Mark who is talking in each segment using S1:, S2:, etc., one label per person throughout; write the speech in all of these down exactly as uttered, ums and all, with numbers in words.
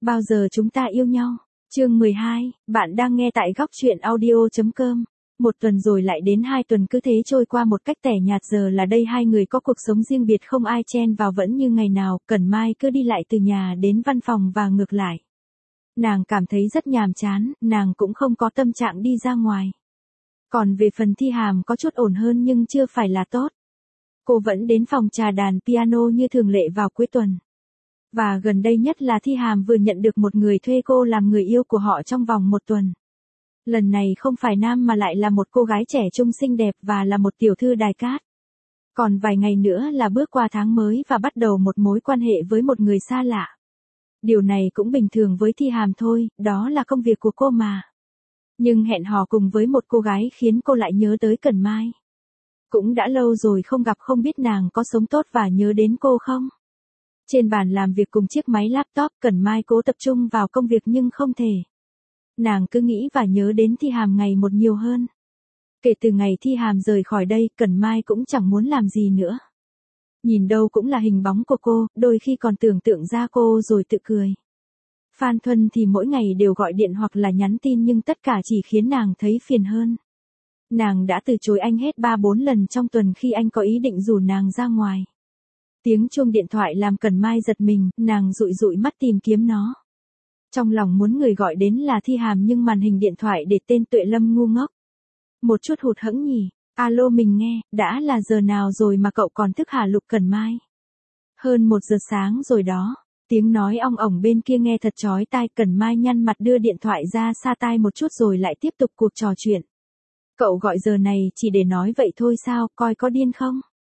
S1: Bao giờ chúng ta yêu nhau? Chương mười hai, bạn đang nghe tại góc truyện audio.com. Một tuần rồi lại đến hai tuần cứ thế trôi qua một cách tẻ nhạt, giờ là đây hai người có cuộc sống riêng biệt không ai chen vào vẫn như ngày nào, Cẩn Mai cứ đi lại từ nhà đến văn phòng và ngược lại. Nàng cảm thấy rất nhàm chán, nàng cũng không có tâm trạng đi ra ngoài. Còn về phần Thi Hàm có chút ổn hơn nhưng chưa phải là tốt. Cô vẫn đến phòng trà đàn piano như thường lệ vào cuối tuần. Và gần đây nhất là Thi Hàm vừa nhận được một người thuê cô làm người yêu của họ trong vòng một tuần. Lần này không phải nam mà lại là một cô gái trẻ trung xinh đẹp và là một tiểu thư đài cát. Còn vài ngày nữa là bước qua tháng mới và bắt đầu một mối quan hệ với một người xa lạ. Điều này cũng bình thường với Thi Hàm thôi, đó là công việc của cô mà. Nhưng hẹn hò cùng với một cô gái khiến cô lại nhớ tới Cẩn Mai. Cũng đã lâu rồi không gặp, không biết nàng có sống tốt và nhớ đến cô không? Trên bàn làm việc cùng chiếc máy laptop, Cẩn Mai cố tập trung vào công việc nhưng không thể. Nàng cứ nghĩ và nhớ đến Thi Hàm ngày một nhiều hơn. Kể từ ngày Thi Hàm rời khỏi đây, Cẩn Mai cũng chẳng muốn làm gì nữa. Nhìn đâu cũng là hình bóng của cô, đôi khi còn tưởng tượng ra cô rồi tự cười. Phan Thuân thì mỗi ngày đều gọi điện hoặc là nhắn tin nhưng tất cả chỉ khiến nàng thấy phiền hơn. Nàng đã từ chối anh hết ba bốn lần trong tuần khi anh có ý định rủ nàng ra ngoài. Tiếng chuông điện thoại làm Cẩn Mai giật mình, nàng dụi dụi mắt tìm kiếm nó. Trong lòng muốn người gọi đến là Thi Hàm nhưng màn hình điện thoại để tên Tuệ Lâm ngu ngốc. Một chút hụt hẫng nhỉ, alo mình nghe, đã là giờ nào rồi mà cậu còn thức hả? Lục Cẩn Mai. Hơn một giờ sáng rồi đó, tiếng nói ong ổng bên kia nghe thật chói tai. Cẩn Mai nhăn mặt đưa điện thoại ra xa tai một chút rồi lại tiếp tục cuộc trò chuyện. Cậu gọi giờ này chỉ để nói vậy thôi sao, coi có điên không?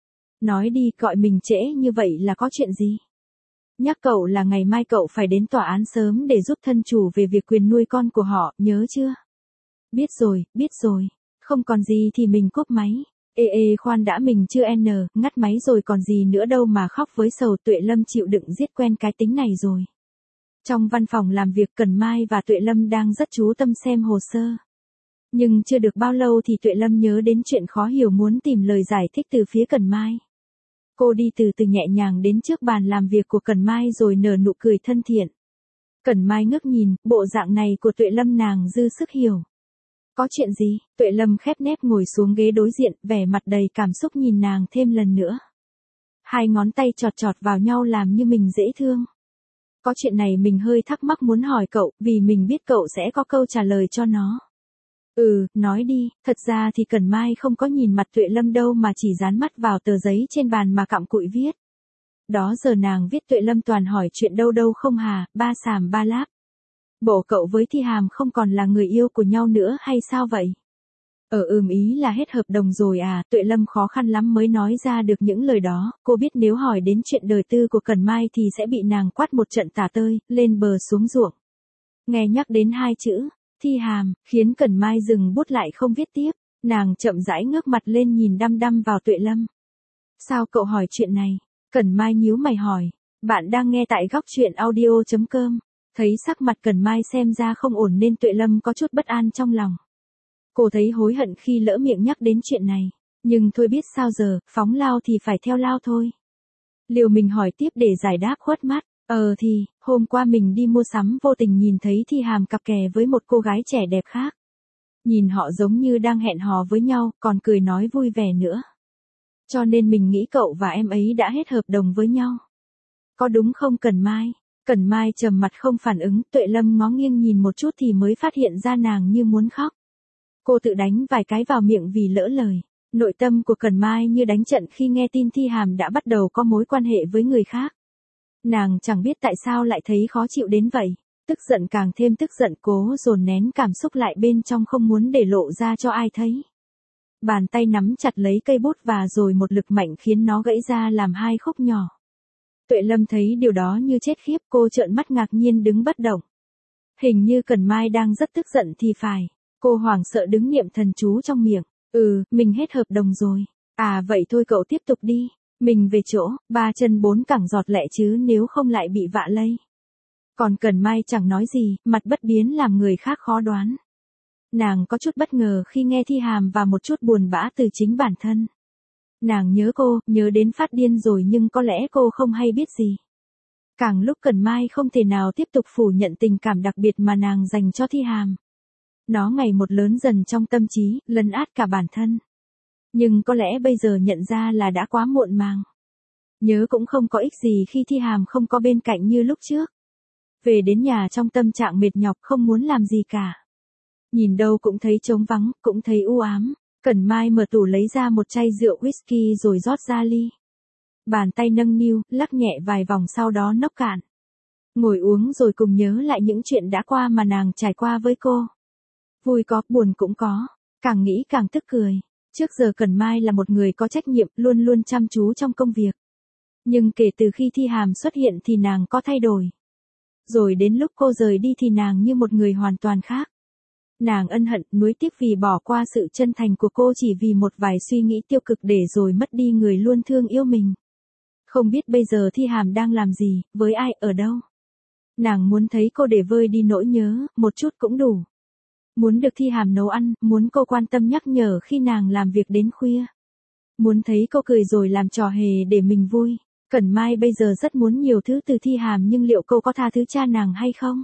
S1: Nói đi, gọi mình trễ như vậy là có chuyện gì? Nhắc cậu là ngày mai cậu phải đến tòa án sớm để giúp thân chủ về việc quyền nuôi con của họ, nhớ chưa? Biết rồi, biết rồi. Không còn gì thì mình cúp máy. Ê ê khoan đã, mình chưa n, ngắt máy rồi còn gì nữa đâu mà khóc với sầu. Tuệ Lâm chịu đựng giết quen cái tính này rồi. Trong văn phòng làm việc, Cẩn Mai và Tuệ Lâm đang rất chú tâm xem hồ sơ. Nhưng chưa được bao lâu thì Tuệ Lâm nhớ đến chuyện khó hiểu, muốn tìm lời giải thích từ phía Cẩn Mai. Cô đi từ từ nhẹ nhàng đến trước bàn làm việc của Cẩn Mai rồi nở nụ cười thân thiện. Cẩn Mai ngước nhìn, bộ dạng này của Tuệ Lâm nàng dư sức hiểu. Có chuyện gì? Tuệ Lâm khép nép ngồi xuống ghế đối diện, vẻ mặt đầy cảm xúc nhìn nàng thêm lần nữa. Hai ngón tay chọt chọt vào nhau làm như mình dễ thương. Có chuyện này mình hơi thắc mắc muốn hỏi cậu, vì mình biết cậu sẽ có câu trả lời cho nó. Ừ, nói đi. Thật ra thì Cẩn Mai không có nhìn mặt Tuệ Lâm đâu mà chỉ dán mắt vào tờ giấy trên bàn mà cặm cụi viết. Đó giờ nàng viết Tuệ Lâm toàn hỏi chuyện đâu đâu không hà, ba xàm ba láp. Bộ cậu với Thi Hàm không còn là người yêu của nhau nữa hay sao vậy? Ở ừm ý là hết hợp đồng rồi à? Tuệ Lâm khó khăn lắm mới nói ra được những lời đó. Cô biết nếu hỏi đến chuyện đời tư của Cẩn Mai thì sẽ bị nàng quát một trận tả tơi, lên bờ xuống ruộng. Nghe nhắc đến hai chữ Thi Hàm, khiến Cẩn Mai dừng bút lại không viết tiếp. Nàng chậm rãi ngước mặt lên nhìn đăm đăm vào Tuệ Lâm. Sao cậu hỏi chuyện này? Cẩn Mai nhíu mày hỏi. Bạn đang nghe tại góc truyện audio.com. Thấy sắc mặt Cẩn Mai xem ra không ổn nên Tuệ Lâm có chút bất an trong lòng. Cô thấy hối hận khi lỡ miệng nhắc đến chuyện này. Nhưng thôi biết sao giờ, phóng lao thì phải theo lao thôi. Liều mình hỏi tiếp để giải đáp khuất mắt. Ờ thì, hôm qua mình đi mua sắm vô tình nhìn thấy Thi Hàm cặp kè với một cô gái trẻ đẹp khác. Nhìn họ giống như đang hẹn hò với nhau, còn cười nói vui vẻ nữa. Cho nên mình nghĩ cậu và em ấy đã hết hợp đồng với nhau. Có đúng không Cẩn Mai? Cẩn Mai trầm mặt không phản ứng. Tuệ Lâm ngó nghiêng nhìn một chút thì mới phát hiện ra nàng như muốn khóc. Cô tự đánh vài cái vào miệng vì lỡ lời. Nội tâm của Cẩn Mai như đánh trận khi nghe tin Thi Hàm đã bắt đầu có mối quan hệ với người khác. Nàng chẳng biết tại sao lại thấy khó chịu đến vậy. Tức giận càng thêm tức giận, cố dồn nén cảm xúc lại bên trong không muốn để lộ ra cho ai thấy. Bàn tay nắm chặt lấy cây bút và rồi một lực mạnh khiến nó gãy ra làm hai khúc nhỏ. Tuệ Lâm thấy điều đó như chết khiếp, cô trợn mắt ngạc nhiên đứng bất động. Hình như Cẩn Mai đang rất tức giận thì phải. Cô hoảng sợ đứng niệm thần chú trong miệng. Ừ, mình hết hợp đồng rồi. À vậy thôi cậu tiếp tục đi. Mình về chỗ, ba chân bốn cẳng giọt lẹ chứ nếu không lại bị vạ lây. Còn Cẩn Mai chẳng nói gì, mặt bất biến làm người khác khó đoán. Nàng có chút bất ngờ khi nghe Thi Hàm và một chút buồn bã từ chính bản thân. Nàng nhớ cô, nhớ đến phát điên rồi nhưng có lẽ cô không hay biết gì. Càng lúc Cẩn Mai không thể nào tiếp tục phủ nhận tình cảm đặc biệt mà nàng dành cho Thi Hàm. Nó ngày một lớn dần trong tâm trí, lấn át cả bản thân. Nhưng có lẽ bây giờ nhận ra là đã quá muộn màng. Nhớ cũng không có ích gì khi Thi Hàm không có bên cạnh như lúc trước. Về đến nhà trong tâm trạng mệt nhọc không muốn làm gì cả. Nhìn đâu cũng thấy trống vắng, cũng thấy u ám. Cẩn Mai mở tủ lấy ra một chai rượu whisky rồi rót ra ly. Bàn tay nâng niu, lắc nhẹ vài vòng sau đó nốc cạn. Ngồi uống rồi cùng nhớ lại những chuyện đã qua mà nàng trải qua với cô. Vui có, buồn cũng có. Càng nghĩ càng tức cười. Trước giờ Cẩn Mai là một người có trách nhiệm, luôn luôn chăm chú trong công việc. Nhưng kể từ khi Thi Hàm xuất hiện thì nàng có thay đổi. Rồi đến lúc cô rời đi thì nàng như một người hoàn toàn khác. Nàng ân hận, nuối tiếc vì bỏ qua sự chân thành của cô chỉ vì một vài suy nghĩ tiêu cực để rồi mất đi người luôn thương yêu mình. Không biết bây giờ Thi Hàm đang làm gì, với ai, ở đâu. Nàng muốn thấy cô để vơi đi nỗi nhớ, một chút cũng đủ. Muốn được Thi Hàm nấu ăn, muốn cô quan tâm nhắc nhở khi nàng làm việc đến khuya. Muốn thấy cô cười rồi làm trò hề để mình vui. Cẩn Mai bây giờ rất muốn nhiều thứ từ Thi Hàm nhưng liệu cô có tha thứ cha nàng hay không?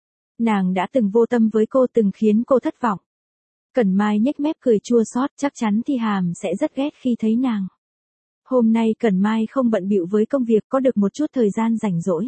S1: Nàng đã từng vô tâm với cô, từng khiến cô thất vọng. Cẩn Mai nhếch mép cười chua xót, chắc chắn Thi Hàm sẽ rất ghét khi thấy nàng. Hôm nay Cẩn Mai không bận bịu với công việc, có được một chút thời gian rảnh rỗi.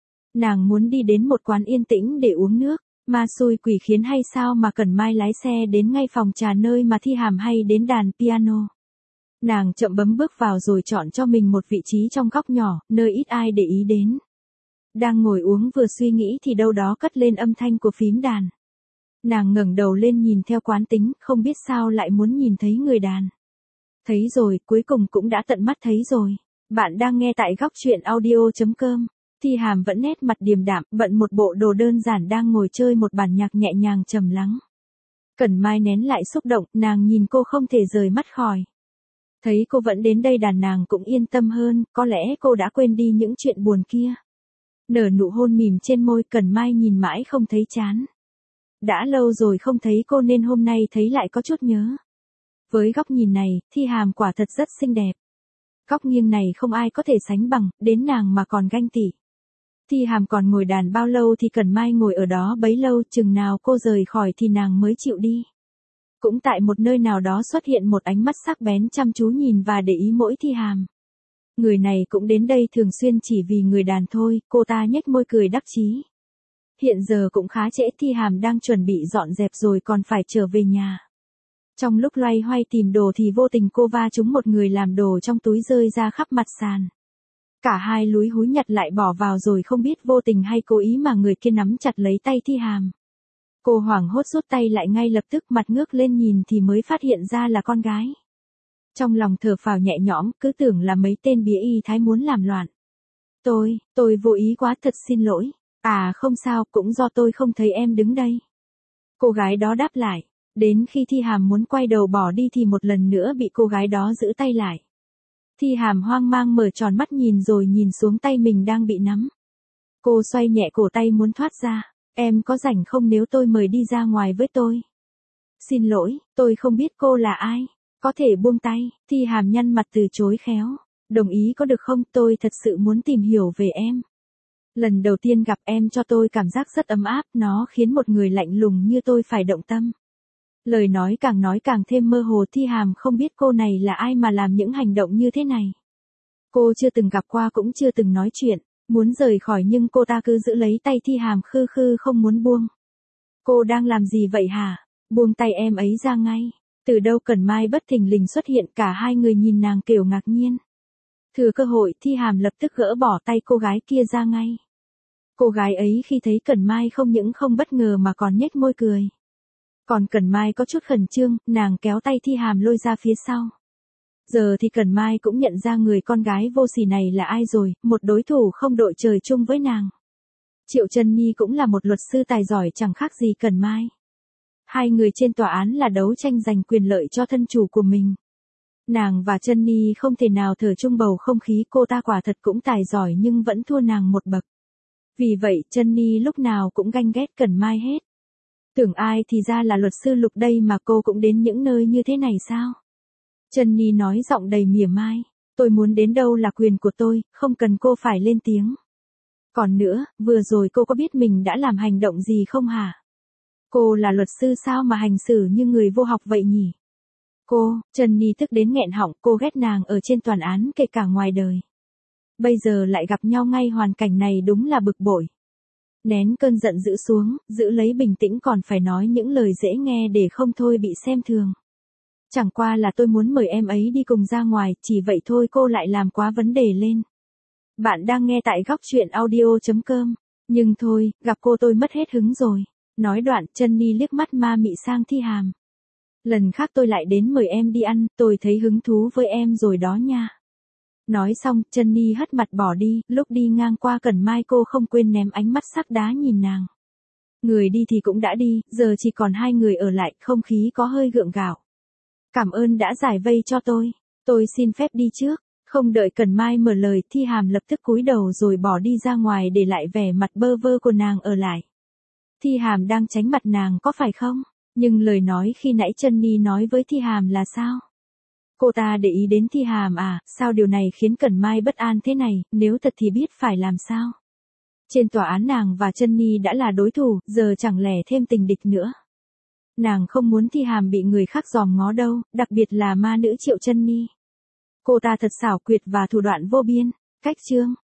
S1: Nàng muốn đi đến một quán yên tĩnh để uống nước. Ma xui quỷ khiến hay sao mà Cẩn Mai lái xe đến ngay phòng trà nơi mà Thi Hàm hay đến đàn piano. Nàng chậm bấm bước vào rồi chọn cho mình một vị trí trong góc nhỏ, nơi ít ai để ý đến. Đang ngồi uống vừa suy nghĩ thì đâu đó cất lên âm thanh của phím đàn. Nàng ngẩng đầu lên nhìn theo quán tính, không biết sao lại muốn nhìn thấy người đàn. Thấy rồi, cuối cùng cũng đã tận mắt thấy rồi. Bạn đang nghe tại góc truyện audio chấm com. Thi Hàm vẫn nét mặt điềm đạm, bận một bộ đồ đơn giản đang ngồi chơi một bản nhạc nhẹ nhàng trầm lắng. Cẩn Mai nén lại xúc động, nàng nhìn cô không thể rời mắt khỏi. Thấy cô vẫn đến đây đàn nàng cũng yên tâm hơn, có lẽ cô đã quên đi những chuyện buồn kia. Nở nụ hôn mỉm trên môi, Cẩn Mai nhìn mãi không thấy chán. Đã lâu rồi không thấy cô nên hôm nay thấy lại có chút nhớ. Với góc nhìn này, Thi Hàm quả thật rất xinh đẹp. Góc nghiêng này không ai có thể sánh bằng, đến nàng mà còn ganh tị. Thi Hàm còn ngồi đàn bao lâu thì Cẩn Mai ngồi ở đó bấy lâu, chừng nào cô rời khỏi thì nàng mới chịu đi. Cũng tại một nơi nào đó xuất hiện một ánh mắt sắc bén chăm chú nhìn và để ý mỗi Thi Hàm. Người này cũng đến đây thường xuyên chỉ vì người đàn thôi, cô ta nhếch môi cười đắc chí. Hiện giờ cũng khá trễ, Thi Hàm đang chuẩn bị dọn dẹp rồi còn phải trở về nhà. Trong lúc loay hoay tìm đồ thì vô tình cô va trúng một người làm đồ trong túi rơi ra khắp mặt sàn. Cả hai lúi húi nhặt lại bỏ vào rồi không biết vô tình hay cố ý mà người kia nắm chặt lấy tay Thi Hàm. Cô hoảng hốt rút tay lại ngay lập tức, mặt ngước lên nhìn thì mới phát hiện ra là con gái. Trong lòng thở phào nhẹ nhõm, cứ tưởng là mấy tên bía y thái muốn làm loạn. Tôi, tôi vô ý quá, thật xin lỗi. À không sao, cũng do tôi không thấy em đứng đây. Cô gái đó đáp lại. Đến khi Thi Hàm muốn quay đầu bỏ đi thì một lần nữa bị cô gái đó giữ tay lại. Thi Hàm hoang mang mở tròn mắt nhìn rồi nhìn xuống tay mình đang bị nắm. Cô xoay nhẹ cổ tay muốn thoát ra. Em có rảnh không nếu tôi mời đi ra ngoài với tôi? Xin lỗi, tôi không biết cô là ai. Có thể buông tay. Thi Hàm nhăn mặt từ chối khéo. Đồng ý có được không, tôi thật sự muốn tìm hiểu về em. Lần đầu tiên gặp em cho tôi cảm giác rất ấm áp, nó khiến một người lạnh lùng như tôi phải động tâm. Lời nói càng nói càng thêm mơ hồ, Thi Hàm không biết cô này là ai mà làm những hành động như thế này. Cô chưa từng gặp qua cũng chưa từng nói chuyện, muốn rời khỏi nhưng cô ta cứ giữ lấy tay Thi Hàm khư khư không muốn buông. Cô đang làm gì vậy hả? Buông tay em ấy ra ngay. Từ đâu Cẩn Mai bất thình lình xuất hiện, cả hai người nhìn nàng kiểu ngạc nhiên. Thừa cơ hội, Thi Hàm lập tức gỡ bỏ tay cô gái kia ra ngay. Cô gái ấy khi thấy Cẩn Mai không những không bất ngờ mà còn nhếch môi cười. Còn Cẩn Mai có chút khẩn trương, nàng kéo tay Thi Hàm lôi ra phía sau. Giờ thì Cẩn Mai cũng nhận ra người con gái vô sỉ này là ai rồi, một đối thủ không đội trời chung với nàng. Triệu Chân Nhi cũng là một luật sư tài giỏi chẳng khác gì Cẩn Mai. Hai người trên tòa án là đấu tranh giành quyền lợi cho thân chủ của mình. Nàng và Chân Nhi không thể nào thở chung bầu không khí, cô ta quả thật cũng tài giỏi nhưng vẫn thua nàng một bậc. Vì vậy Chân Nhi lúc nào cũng ganh ghét Cẩn Mai hết. Tưởng ai thì ra là luật sư Lục đây mà cô cũng đến những nơi như thế này sao? Chân Nhi nói giọng đầy mỉa mai. Tôi muốn đến đâu là quyền của tôi, không cần cô phải lên tiếng. Còn nữa, vừa rồi cô có biết mình đã làm hành động gì không hả? Cô là luật sư sao mà hành xử như người vô học vậy nhỉ? Cô, Trần tức đến nghẹn họng, cô ghét nàng ở trên tòa án kể cả ngoài đời. Bây giờ lại gặp nhau ngay hoàn cảnh này đúng là bực bội. Nén cơn giận dữ xuống, giữ lấy bình tĩnh còn phải nói những lời dễ nghe để không thôi bị xem thường. Chẳng qua là tôi muốn mời em ấy đi cùng ra ngoài, chỉ vậy thôi cô lại làm quá vấn đề lên. Bạn đang nghe tại góc chuyện audio chấm com. Nhưng thôi, gặp cô tôi mất hết hứng rồi. Nói đoạn, Trân liếc mắt ma mị sang Thi Hàm. Lần khác tôi lại đến mời em đi ăn, tôi thấy hứng thú với em rồi đó nha. Nói xong, Trân hất mặt bỏ đi, lúc đi ngang qua Cẩn Mai cô không quên ném ánh mắt sắc đá nhìn nàng. Người đi thì cũng đã đi, giờ chỉ còn hai người ở lại, không khí có hơi gượng gạo. Cảm ơn đã giải vây cho tôi, tôi xin phép đi trước. Không đợi Cẩn Mai mở lời, Thi Hàm lập tức cúi đầu rồi bỏ đi ra ngoài để lại vẻ mặt bơ vơ của nàng ở lại. Thi Hàm đang tránh mặt nàng có phải không? Nhưng lời nói khi nãy Trân nói với Thi Hàm là sao? Cô ta để ý đến Thi Hàm à, sao điều này khiến Cẩn Mai bất an thế này, nếu thật thì biết phải làm sao? Trên tòa án nàng và Trân đã là đối thủ, giờ chẳng lẽ thêm tình địch nữa. Nàng không muốn Thi Hàm bị người khác dòm ngó đâu, đặc biệt là ma nữ Triệu Trân. Cô ta thật xảo quyệt và thủ đoạn vô biên. Cách chương